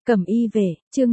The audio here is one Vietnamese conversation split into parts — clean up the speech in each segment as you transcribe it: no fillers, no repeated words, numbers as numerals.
Cẩm y về, chương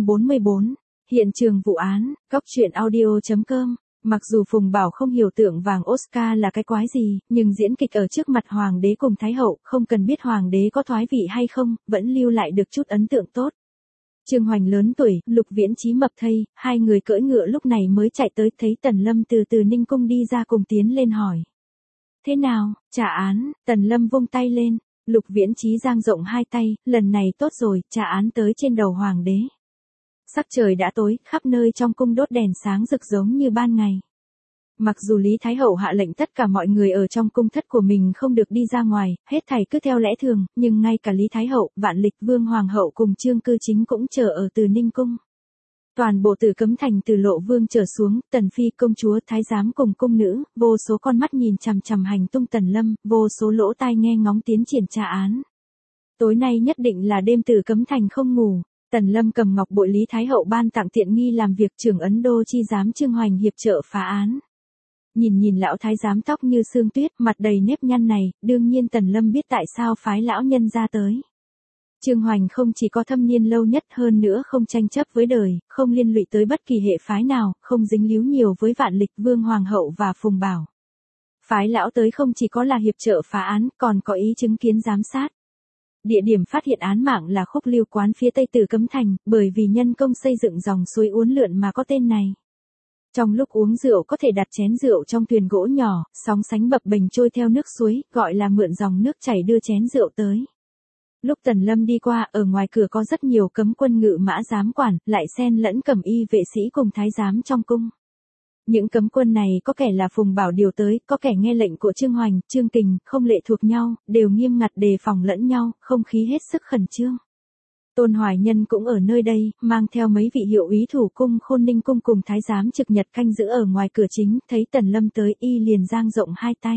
544, hiện trường vụ án, góc truyện audio.com. Mặc dù Phùng Bảo không hiểu tượng vàng Oscar là cái quái gì, nhưng diễn kịch ở trước mặt Hoàng đế cùng Thái hậu, không cần biết Hoàng đế có thoái vị hay không, vẫn lưu lại được chút ấn tượng tốt. Trương Hoành lớn tuổi, Lục Viễn Chí mập thây, hai người cưỡi ngựa lúc này mới chạy tới, thấy Tần Lâm từ Ninh Cung đi ra cùng tiến lên hỏi. Thế nào, trả án? Tần Lâm vung tay lên. Lục Viễn Chí dang rộng hai tay, lần này tốt rồi, trả án tới trên đầu Hoàng đế. Sắc trời đã tối, khắp nơi trong cung đốt đèn sáng rực giống như ban ngày. Mặc dù Lý Thái Hậu hạ lệnh tất cả mọi người ở trong cung thất của mình không được đi ra ngoài, hết thảy cứ theo lẽ thường, nhưng ngay cả Lý Thái Hậu, Vạn Lịch Vương Hoàng hậu cùng Trương Cư Chính cũng chờ ở Từ Ninh Cung. Toàn bộ Tử Cấm Thành từ Lộ Vương trở xuống, Tần Phi công chúa Thái giám cùng cung nữ, vô số con mắt nhìn chằm chằm hành tung Tần Lâm, vô số lỗ tai nghe ngóng tiến triển tra án. Tối nay nhất định là đêm Tử Cấm Thành không ngủ. Tần Lâm cầm ngọc bội Lý Thái Hậu ban tặng tiện nghi làm việc trưởng Ấn Đô chi giám Trương Hoành hiệp trợ phá án. Nhìn lão thái giám tóc như sương tuyết, mặt đầy nếp nhăn này, đương nhiên Tần Lâm biết tại sao phái lão nhân ra tới. Trương Hoành không chỉ có thâm niên lâu nhất, hơn nữa không tranh chấp với đời, không liên lụy tới bất kỳ hệ phái nào, không dính líu nhiều với Vạn Lịch Vương Hoàng hậu và Phùng Bảo. Phái lão tới không chỉ có là hiệp trợ phá án, còn có ý chứng kiến giám sát. Địa điểm phát hiện án mạng là Khúc Liêu Quán phía tây Tử Cấm Thành, bởi vì nhân công xây dựng dòng suối uốn lượn mà có tên này. Trong lúc uống rượu có thể đặt chén rượu trong thuyền gỗ nhỏ, sóng sánh bập bềnh trôi theo nước suối, gọi là mượn dòng nước chảy đưa chén rượu tới. Lúc Tần Lâm đi qua, ở ngoài cửa có rất nhiều cấm quân ngự mã giám quản, lại xen lẫn cẩm y vệ sĩ cùng thái giám trong cung. Những cấm quân này có kẻ là Phùng Bảo điều tới, có kẻ nghe lệnh của Trương Hoành, Trương Kình, không lệ thuộc nhau, đều nghiêm ngặt đề phòng lẫn nhau, không khí hết sức khẩn trương. Tôn Hoài Nhân cũng ở nơi đây, mang theo mấy vị hiệu úy thủ cung Khôn Ninh cung cùng thái giám trực nhật canh giữ ở ngoài cửa chính, thấy Tần Lâm tới y liền dang rộng hai tay.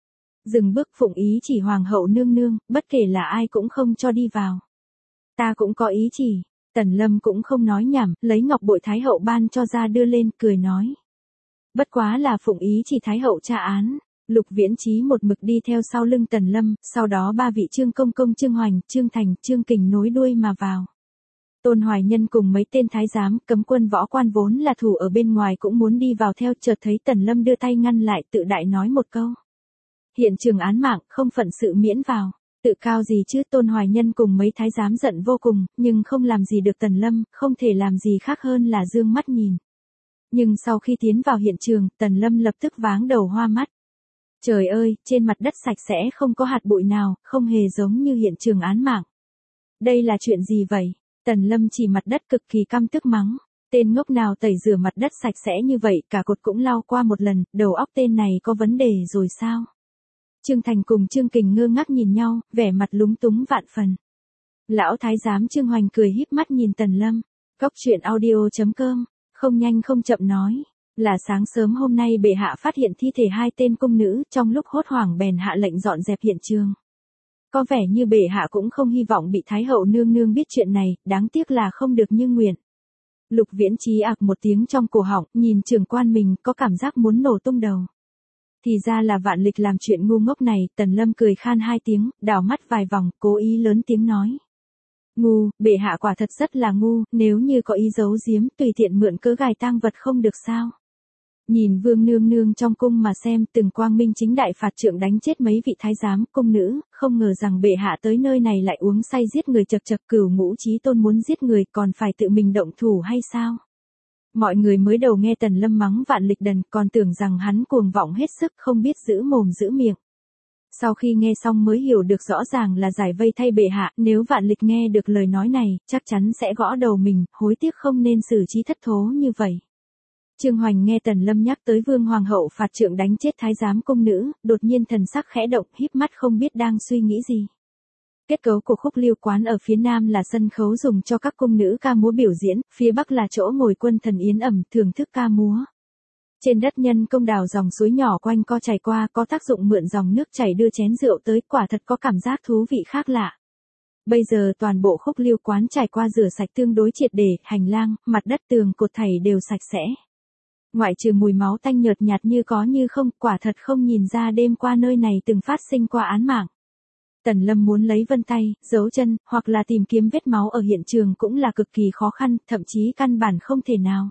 Dừng bước phụng ý chỉ Hoàng hậu nương nương, bất kể là ai cũng không cho đi vào. Ta cũng có ý chỉ. Tần Lâm cũng không nói nhảm, lấy ngọc bội Thái hậu ban cho ra đưa lên, cười nói. Bất quá là phụng ý chỉ Thái hậu tra án. Lục Viễn Chí một mực đi theo sau lưng Tần Lâm, sau đó ba vị Trương Công Công Trương Hoành, Trương Thành, Trương Kình nối đuôi mà vào. Tôn Hoài Nhân cùng mấy tên thái giám, cấm quân võ quan vốn là thủ ở bên ngoài cũng muốn đi vào theo, chợt thấy Tần Lâm đưa tay ngăn lại, tự đại nói một câu. Hiện trường án mạng, không phận sự miễn vào. Tự cao gì chứ? Tôn Hoài Nhân cùng mấy thái giám giận vô cùng, nhưng không làm gì được Tần Lâm, không thể làm gì khác hơn là dương mắt nhìn. Nhưng sau khi tiến vào hiện trường, Tần Lâm lập tức váng đầu hoa mắt. Trời ơi, trên mặt đất sạch sẽ không có hạt bụi nào, không hề giống như hiện trường án mạng. Đây là chuyện gì vậy? Tần Lâm chỉ mặt đất cực kỳ căm tức mắng. Tên ngốc nào tẩy rửa mặt đất sạch sẽ như vậy, cả cột cũng lau qua một lần, đầu óc tên này có vấn đề rồi sao? Trương Thành cùng Trương Kình ngơ ngác nhìn nhau, vẻ mặt lúng túng vạn phần. Lão thái giám Trương Hoành cười híp mắt nhìn Tần Lâm. Góc truyện audio.com, không nhanh không chậm nói. Là sáng sớm hôm nay bệ hạ phát hiện thi thể hai tên cung nữ, trong lúc hốt hoảng bèn hạ lệnh dọn dẹp hiện trường. Có vẻ như bệ hạ cũng không hy vọng bị Thái hậu nương nương biết chuyện này, đáng tiếc là không được như nguyện. Lục Viễn Chí ạc một tiếng trong cổ họng, nhìn trưởng quan mình, có cảm giác muốn nổ tung đầu. Thì ra là Vạn Lịch làm chuyện ngu ngốc này. Tần Lâm cười khan hai tiếng, đảo mắt vài vòng, cố ý lớn tiếng nói. Ngu, bệ hạ quả thật rất là ngu, nếu như có ý giấu giếm, tùy tiện mượn cớ gài tang vật không được sao? Nhìn vương nương nương trong cung mà xem, từng quang minh chính đại phạt trượng đánh chết mấy vị thái giám, cung nữ, không ngờ rằng bệ hạ tới nơi này lại uống say giết người, chật chật, Cửu Ngũ Chí Tôn muốn giết người còn phải tự mình động thủ hay sao? Mọi người mới đầu nghe Tần Lâm mắng Vạn Lịch đần, còn tưởng rằng hắn cuồng vọng hết sức, không biết giữ mồm giữ miệng. Sau khi nghe xong mới hiểu được rõ ràng là giải vây thay bệ hạ, nếu Vạn Lịch nghe được lời nói này, chắc chắn sẽ gõ đầu mình, hối tiếc không nên xử trí thất thố như vậy. Trương Hoành nghe Tần Lâm nhắc tới Vương Hoàng hậu phạt trượng đánh chết thái giám cung nữ, đột nhiên thần sắc khẽ động, híp mắt không biết đang suy nghĩ gì. Kết cấu của Khúc Liêu Quán ở phía nam là sân khấu dùng cho các cung nữ ca múa biểu diễn, phía bắc là chỗ ngồi quân thần yến ẩm, thưởng thức ca múa. Trên đất nhân công đào dòng suối nhỏ quanh co chảy qua, có tác dụng mượn dòng nước chảy đưa chén rượu tới, quả thật có cảm giác thú vị khác lạ. Bây giờ toàn bộ Khúc Liêu Quán trải qua rửa sạch tương đối triệt để, hành lang, mặt đất tường cột thảy đều sạch sẽ. Ngoại trừ mùi máu tanh nhợt nhạt như có như không, quả thật không nhìn ra đêm qua nơi này từng phát sinh qua án mạng. Tần Lâm muốn lấy vân tay, dấu chân, hoặc là tìm kiếm vết máu ở hiện trường cũng là cực kỳ khó khăn, thậm chí căn bản không thể nào.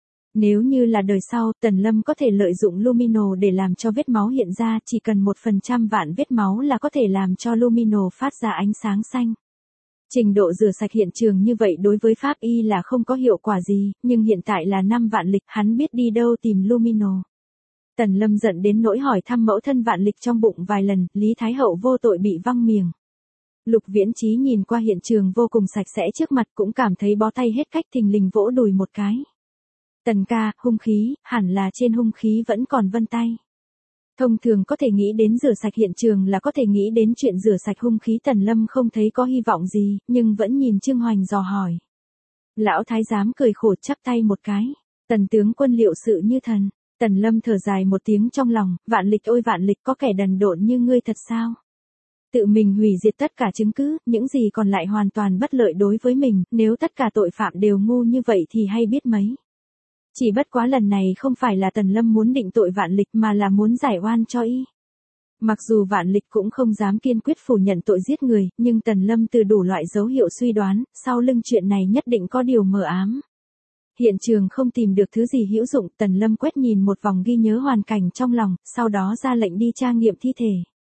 Nếu như là đời sau, Tần Lâm có thể lợi dụng Lumino để làm cho vết máu hiện ra, chỉ cần 1% vạn vết máu là có thể làm cho Lumino phát ra ánh sáng xanh. Trình độ rửa sạch hiện trường như vậy đối với pháp y là không có hiệu quả gì, nhưng hiện tại là 5 vạn lịch, hắn biết đi đâu tìm Lumino. Tần Lâm giận đến nỗi hỏi thăm mẫu thân vạn lịch trong bụng vài lần, Lý Thái Hậu vô tội bị văng miệng. Lục Viễn Chí nhìn qua hiện trường vô cùng sạch sẽ trước mặt cũng cảm thấy bó tay hết cách, thình lình vỗ đùi một cái. Tần ca, hung khí, hẳn là trên hung khí vẫn còn vân tay. Thông thường có thể nghĩ đến rửa sạch hiện trường là có thể nghĩ đến chuyện rửa sạch hung khí. Tần Lâm không thấy có hy vọng gì, nhưng vẫn nhìn Trương Hoành dò hỏi. Lão thái giám cười khổ chắp tay một cái. Tần tướng quân liệu sự như thần. Tần Lâm thở dài một tiếng trong lòng, vạn lịch ôi vạn lịch, có kẻ đần độn như ngươi thật sao? Tự mình hủy diệt tất cả chứng cứ, những gì còn lại hoàn toàn bất lợi đối với mình, nếu tất cả tội phạm đều ngu như vậy thì hay biết mấy. Chỉ bất quá lần này không phải là Tần Lâm muốn định tội vạn lịch mà là muốn giải oan cho y. Mặc dù vạn lịch cũng không dám kiên quyết phủ nhận tội giết người, nhưng Tần Lâm từ đủ loại dấu hiệu suy đoán, sau lưng chuyện này nhất định có điều mờ ám. Hiện trường không tìm được thứ gì hữu dụng, Tần Lâm quét nhìn một vòng ghi nhớ hoàn cảnh trong lòng, sau đó ra lệnh đi tra nghiệm thi thể.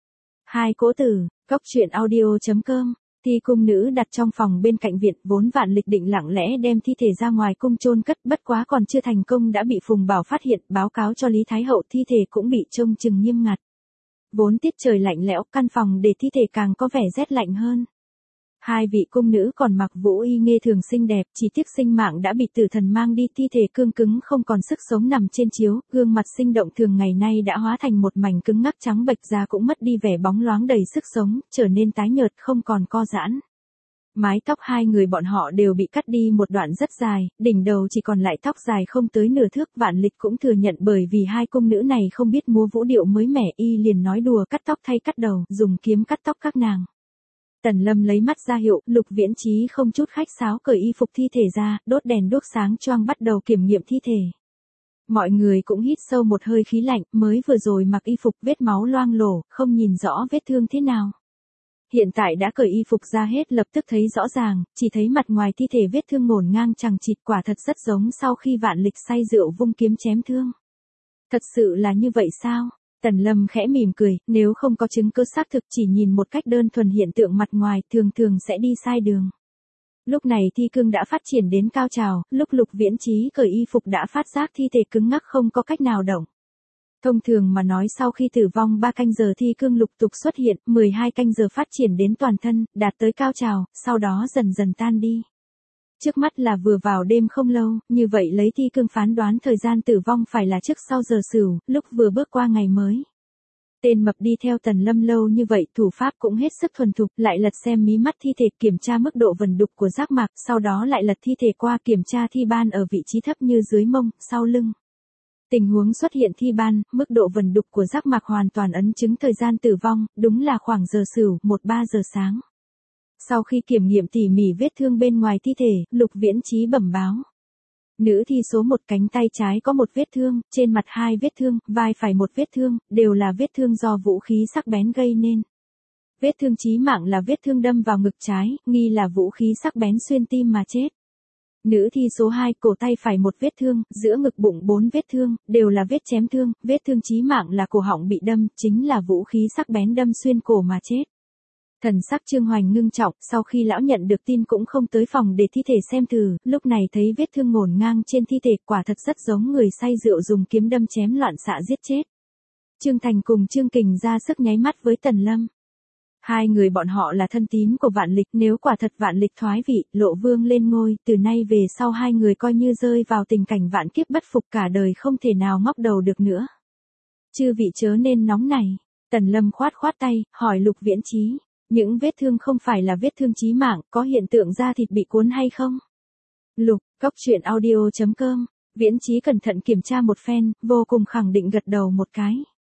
Hai cỗ tử, cóc truyện audio.com. Thi cung nữ đặt trong phòng bên cạnh viện, vốn vạn lịch định lặng lẽ đem thi thể ra ngoài cung chôn cất, bất quá còn chưa thành công đã bị Phùng Bảo phát hiện, báo cáo cho Lý Thái Hậu, thi thể cũng bị trông chừng nghiêm ngặt. Vốn tiết trời lạnh lẽo, căn phòng để thi thể càng có vẻ rét lạnh hơn. Hai vị cung nữ còn mặc vũ y nghê thường xinh đẹp, chỉ tiếc sinh mạng đã bị tử thần mang đi, thi thể cương cứng không còn sức sống nằm trên chiếu, gương mặt sinh động thường ngày nay đã hóa thành một mảnh cứng ngắc trắng bệch, da cũng mất đi vẻ bóng loáng đầy sức sống, trở nên tái nhợt không còn co giãn. Mái tóc hai người bọn họ đều bị cắt đi một đoạn rất dài, đỉnh đầu chỉ còn lại tóc dài không tới nửa thước. Vạn lịch cũng thừa nhận bởi vì hai cung nữ này không biết múa vũ điệu mới mẻ, y liền nói đùa cắt tóc thay cắt đầu, dùng kiếm cắt tóc các nàng. Tần Lâm lấy mắt ra hiệu, Lục Viễn Chí không chút khách sáo cởi y phục thi thể ra, đốt đèn đuốc sáng choang bắt đầu kiểm nghiệm thi thể. Mọi người cũng hít sâu một hơi khí lạnh, mới vừa rồi mặc y phục vết máu loang lổ, không nhìn rõ vết thương thế nào. Hiện tại đã cởi y phục ra hết, lập tức thấy rõ ràng, chỉ thấy mặt ngoài thi thể vết thương ngổn ngang chằng chịt, quả thật rất giống sau khi vạn lịch say rượu vung kiếm chém thương. Thật sự là như vậy sao? Tần Lâm khẽ mỉm cười, nếu không có chứng cứ xác thực chỉ nhìn một cách đơn thuần hiện tượng mặt ngoài thường thường sẽ đi sai đường. Lúc này thi cương đã phát triển đến cao trào, lúc Lục Viễn Chí cởi y phục đã phát giác thi thể cứng ngắc không có cách nào động. Thông thường mà nói sau khi tử vong 3 canh giờ thi cương lục tục xuất hiện, 12 canh giờ phát triển đến toàn thân, đạt tới cao trào, sau đó dần dần tan đi. Trước mắt là vừa vào đêm không lâu, như vậy lấy thi cương phán đoán thời gian tử vong phải là trước sau giờ Sửu, lúc vừa bước qua ngày mới. Tên mập đi theo Tần Lâm lâu như vậy, thủ pháp cũng hết sức thuần thục, lại lật xem mí mắt thi thể, kiểm tra mức độ vần đục của giác mạc, sau đó lại lật thi thể qua kiểm tra thi ban ở vị trí thấp như dưới mông, sau lưng. Tình huống xuất hiện thi ban, mức độ vần đục của giác mạc hoàn toàn ấn chứng thời gian tử vong, đúng là khoảng giờ Sửu, 1-3 giờ sáng. Sau khi kiểm nghiệm tỉ mỉ vết thương bên ngoài thi thể, Lục Viễn Chí bẩm báo. Nữ thi số 1 cánh tay trái có một vết thương, trên mặt 2 vết thương, vai phải một vết thương, đều là vết thương do vũ khí sắc bén gây nên. Vết thương chí mạng là vết thương đâm vào ngực trái, nghi là vũ khí sắc bén xuyên tim mà chết. Nữ thi số 2 cổ tay phải một vết thương, giữa ngực bụng 4 vết thương, đều là vết chém thương, vết thương chí mạng là cổ họng bị đâm, chính là vũ khí sắc bén đâm xuyên cổ mà chết. Thần sắc Trương Hoành ngưng trọng, sau khi lão nhận được tin cũng không tới phòng để thi thể xem thử, lúc này thấy vết thương ngổn ngang trên thi thể, quả thật rất giống người say rượu dùng kiếm đâm chém loạn xạ giết chết. Trương Thành cùng Trương Kình ra sức nháy mắt với Tần Lâm. Hai người bọn họ là thân tín của vạn lịch, nếu quả thật vạn lịch thoái vị, Lộ Vương lên ngôi, từ nay về sau hai người coi như rơi vào tình cảnh vạn kiếp bất phục, cả đời không thể nào ngóc đầu được nữa. Chư vị chớ nên nóng này. Tần Lâm khoát khoát tay, hỏi Lục Viễn Chí. Những vết thương không phải là vết thương chí mạng, có hiện tượng da thịt bị cuốn hay không? Lục, cóc truyện audio.com. Viễn Chí cẩn thận kiểm tra một phen, vô cùng khẳng định gật đầu một cái.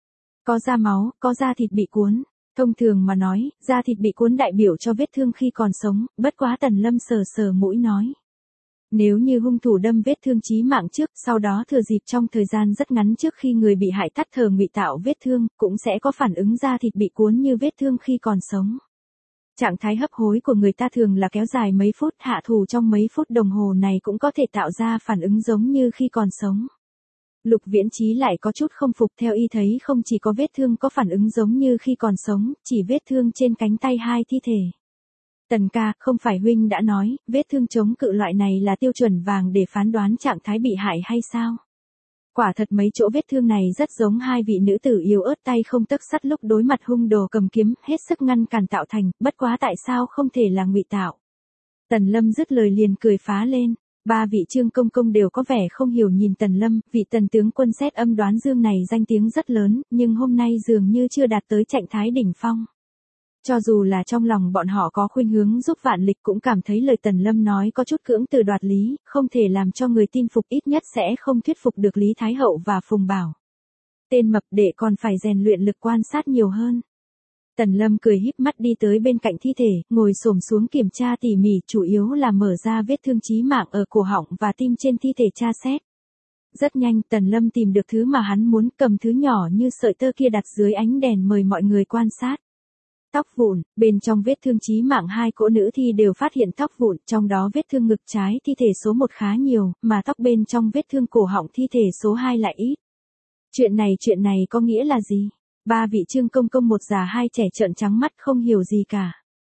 Có da máu, có da thịt bị cuốn. Thông thường mà nói, da thịt bị cuốn đại biểu cho vết thương khi còn sống, bất quá Tần Lâm sờ sờ mũi nói. Nếu như hung thủ đâm vết thương chí mạng trước, sau đó thừa dịp trong thời gian rất ngắn trước khi người bị hại tắt thở ngụy tạo vết thương, cũng sẽ có phản ứng da thịt bị cuốn như vết thương khi còn sống. Trạng thái hấp hối của người ta thường là kéo dài mấy phút, hạ thủ trong mấy phút đồng hồ này cũng có thể tạo ra phản ứng giống như khi còn sống. Lục Viễn Chí lại có chút không phục, theo y thấy không chỉ có vết thương có phản ứng giống như khi còn sống, chỉ vết thương trên cánh tay hai thi thể. Tần ca, không phải huynh đã nói, vết thương chống cự loại này là tiêu chuẩn vàng để phán đoán trạng thái bị hại hay sao? Quả thật mấy chỗ vết thương này rất giống hai vị nữ tử yếu ớt tay không tấc sắt lúc đối mặt hung đồ cầm kiếm, hết sức ngăn cản tạo thành, bất quá tại sao không thể là ngụy tạo. Tần Lâm dứt lời liền cười phá lên. Ba vị Trương công công đều có vẻ không hiểu nhìn Tần Lâm, vị tần tướng quân xét âm đoán dương này danh tiếng rất lớn, nhưng hôm nay dường như chưa đạt tới trạng thái đỉnh phong. Cho dù là trong lòng bọn họ có khuynh hướng giúp Vạn Lịch cũng cảm thấy lời Tần Lâm nói có chút cưỡng từ đoạt lý, không thể làm cho người tin phục, ít nhất sẽ không thuyết phục được Lý Thái Hậu và Phùng Bảo. Tên mập đệ còn phải rèn luyện lực quan sát nhiều hơn. Tần Lâm cười híp mắt đi tới bên cạnh thi thể, ngồi xổm xuống kiểm tra tỉ mỉ, chủ yếu là mở ra vết thương chí mạng ở cổ họng và tim trên thi thể tra xét. Rất nhanh, Tần Lâm tìm được thứ mà hắn muốn, cầm thứ nhỏ như sợi tơ kia đặt dưới ánh đèn mời mọi người quan sát. Tóc vụn, bên trong vết thương chí mạng hai cỗ nữ thi đều phát hiện tóc vụn, trong đó vết thương ngực trái thi thể số 1 khá nhiều, mà tóc bên trong vết thương cổ họng thi thể số 2 lại ít. Chuyện này có nghĩa là gì? Ba vị Trương công công một già hai trẻ trợn trắng mắt không hiểu gì cả.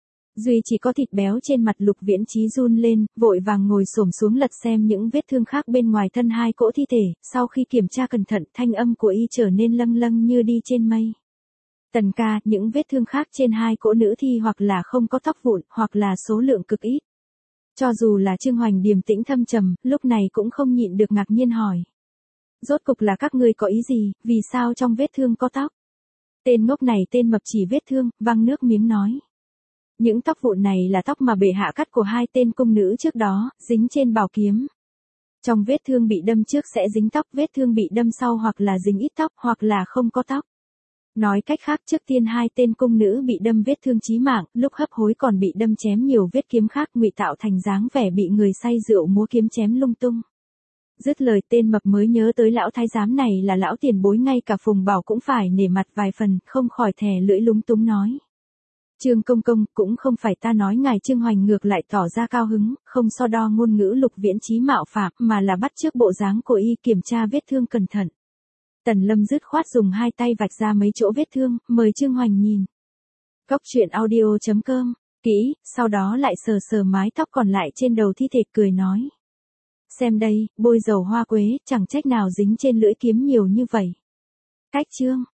Duy chỉ có thịt béo trên mặt Lục Viễn Chí run lên, vội vàng ngồi xổm xuống lật xem những vết thương khác bên ngoài thân hai cỗ thi thể, sau khi kiểm tra cẩn thận, thanh âm của y trở nên lâng lâng như đi trên mây. Tần ca, những vết thương khác trên hai cỗ nữ thi hoặc là không có tóc vụn, hoặc là số lượng cực ít. Cho dù là Trương Hoành điềm tĩnh thâm trầm, lúc này cũng không nhịn được ngạc nhiên hỏi. Rốt cục là các ngươi có ý gì, vì sao trong vết thương có tóc? Tên ngốc này tên mập chỉ vết thương, văng nước miếng nói. Những tóc vụn này là tóc mà bệ hạ cắt của hai tên cung nữ trước đó, dính trên bảo kiếm. Trong vết thương bị đâm trước sẽ dính tóc, vết thương bị đâm sau hoặc là dính ít tóc, hoặc là không có tóc. Nói cách khác, trước tiên hai tên cung nữ bị đâm vết thương chí mạng, lúc hấp hối còn bị đâm chém nhiều vết kiếm khác, ngụy tạo thành dáng vẻ bị người say rượu múa kiếm chém lung tung. Dứt lời, tên mập mới nhớ tới lão thái giám này là lão tiền bối, ngay cả Phùng Bảo cũng phải nể mặt vài phần, không khỏi thè lưỡi lúng túng nói. Trương công công, cũng không phải ta nói ngài. Trương Hoành ngược lại tỏ ra cao hứng, không so đo ngôn ngữ Lục Viễn Chí mạo phạm, mà là bắt chước bộ dáng của y, kiểm tra vết thương cẩn thận. Tần Lâm dứt khoát dùng hai tay vạch ra mấy chỗ vết thương, mời Trương Hoành nhìn. Cóc truyện audio.com, kỹ, sau đó lại sờ sờ mái tóc còn lại trên đầu thi thể, cười nói. Xem đây, bôi dầu hoa quế, chẳng trách nào dính trên lưỡi kiếm nhiều như vậy. Cách chương.